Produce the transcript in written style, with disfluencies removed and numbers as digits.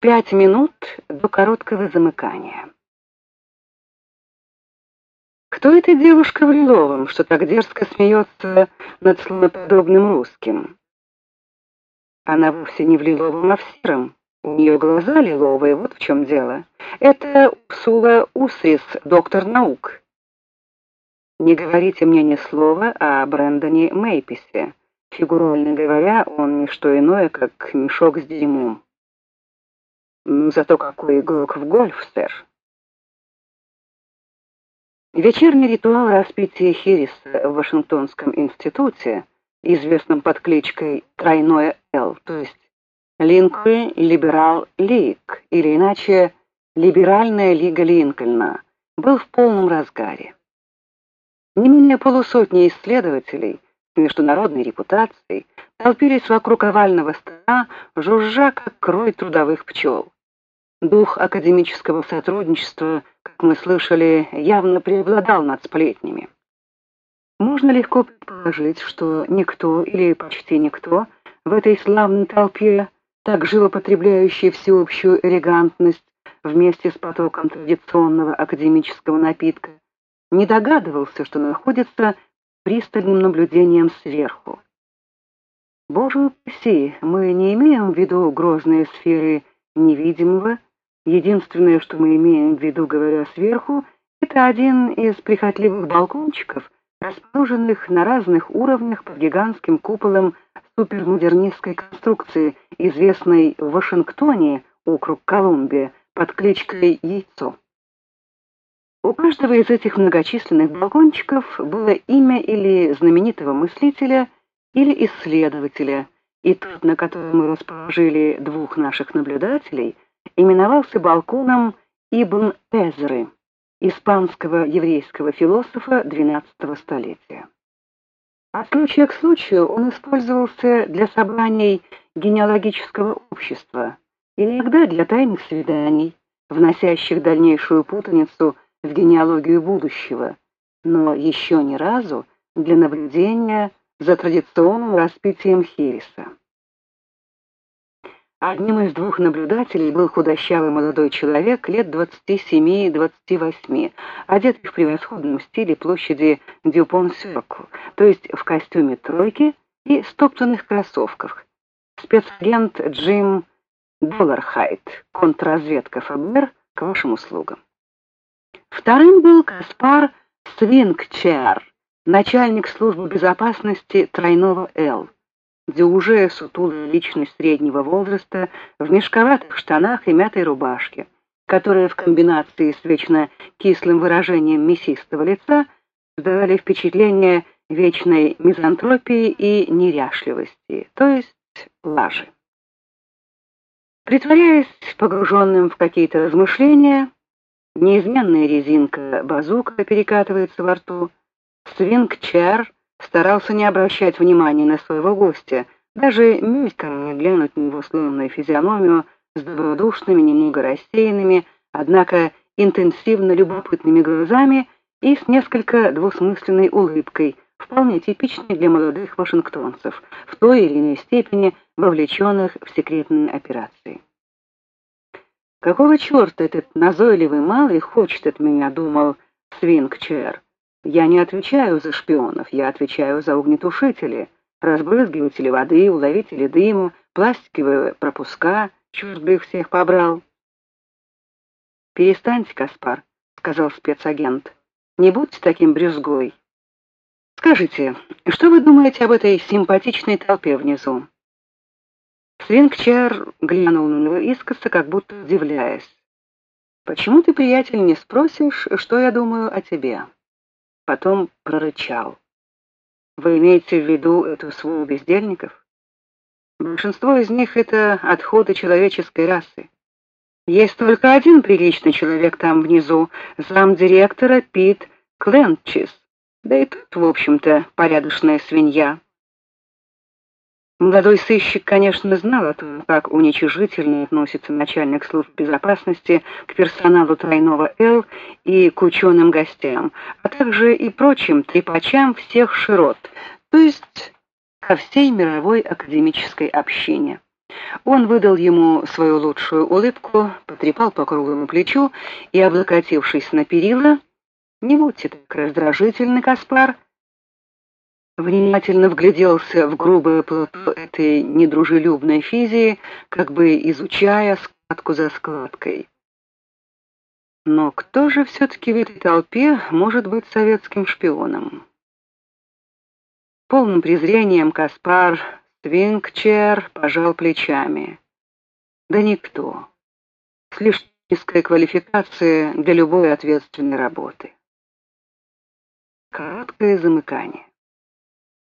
5 минут до короткого замыкания. Кто эта девушка в лиловом, что так дерзко смеется над слоноподобным русским? Она вовсе не в лиловом, а в сером. У нее глаза лиловые, вот в чем дело. Это Урсула Усрис, доктор наук. Не говорите мне ни слова о Брэндоне Мейписе. Фигурально говоря, он не что иное, как мешок с дерьмом. Ну, зато какой игрок в гольф, сэр. Вечерний ритуал распития хереса в Вашингтонском институте, известном под кличкой «Тройное Л», то есть Линкольн Либерал Лиг, или иначе Либеральная лига Линкольна, был в полном разгаре. Не менее полусотни исследователей с международной репутацией толпились вокруг овального стола, жужжа, как рой трудовых пчел. Дух академического сотрудничества, как мы слышали, явно преобладал над сплетнями. Можно легко предположить, что никто или почти никто в этой славной толпе, так живо потребляющей всеобщую элегантность вместе с потоком традиционного академического напитка, не догадывался, что находится пристальным наблюдением сверху. Боже упаси, мы не имеем в виду грозные сферы невидимого. Единственное, что мы имеем в виду, говоря сверху, это один из прихотливых балкончиков, расположенных на разных уровнях под гигантским куполом супермодернистской конструкции, известной в Вашингтоне, округ Колумбия, под кличкой Яйцо. У каждого из этих многочисленных балкончиков было имя или знаменитого мыслителя, или исследователя, и тот, на котором мы расположили двух наших наблюдателей, именовался балконом Ибн Эзры, испанского еврейского философа XII столетия. От случая к случаю он использовался для собраний генеалогического общества, иногда для тайных свиданий, вносящих дальнейшую путаницу в генеалогию будущего, но еще ни разу для наблюдения за традиционным распитием хереса. Одним из двух наблюдателей был худощавый молодой человек лет 27-28, одетый в превосходном стиле площади Дюпон-Сёркл, то есть в костюме тройки и стоптанных кроссовках. Спецагент Джим Доллархайт, контрразведка ФБР, к вашим услугам. Вторым был Каспар Свингчер, начальник службы безопасности Тройного Л. Дюжая сутулая личность среднего возраста в мешковатых штанах и мятой рубашке, которая в комбинации с вечно кислым выражением мясистого лица создавали впечатление вечной мизантропии и неряшливости, то есть лажи. Притворяясь погруженным в какие-то размышления, неизменная резинка базука перекатывается во рту, Свингчер старался не обращать внимания на своего гостя, даже мельком не глянуть на его славную физиономию с добродушными, немного рассеянными, однако интенсивно любопытными глазами и с несколько двусмысленной улыбкой, вполне типичной для молодых вашингтонцев, в той или иной степени вовлеченных в секретные операции. «Какого черта этот назойливый малый хочет от меня?» — думал Свингчер. «Я не отвечаю за шпионов, я отвечаю за огнетушители, разбрызгиватели воды, уловители дыма, пластиковые пропуска, черт бы их всех побрал». «Перестаньте, Каспар», — сказал спецагент, — «не будьте таким брюзгой. Скажите, что вы думаете об этой симпатичной толпе внизу?» Свингчер глянул на него искоса, как будто удивляясь. «Почему ты, приятель, не спросишь, что я думаю о тебе?» Потом прорычал. «Вы имеете в виду эту свою бездельников? Большинство из них — это отходы человеческой расы. Есть только один приличный человек там внизу, замдиректора Пит Кленчис, да и тут, в общем-то, порядочная свинья». Молодой сыщик, конечно, знал о том, как уничижительно относится начальник службы безопасности к персоналу Тройного Л и к ученым гостям, а также и прочим трепачам всех широт, то есть ко всей мировой академической общине. Он выдал ему свою лучшую улыбку, потрепал по круглому плечу и, облокотившись на перила: «Не будьте так раздражительны, Каспар», внимательно вгляделся в грубое плато этой недружелюбной физии, как бы изучая складку за складкой. Но кто же все-таки в этой толпе может быть советским шпионом? Полным презрением Каспар Свингчер пожал плечами. Да никто. Слишком низкая квалификация для любой ответственной работы. Короткое замыкание.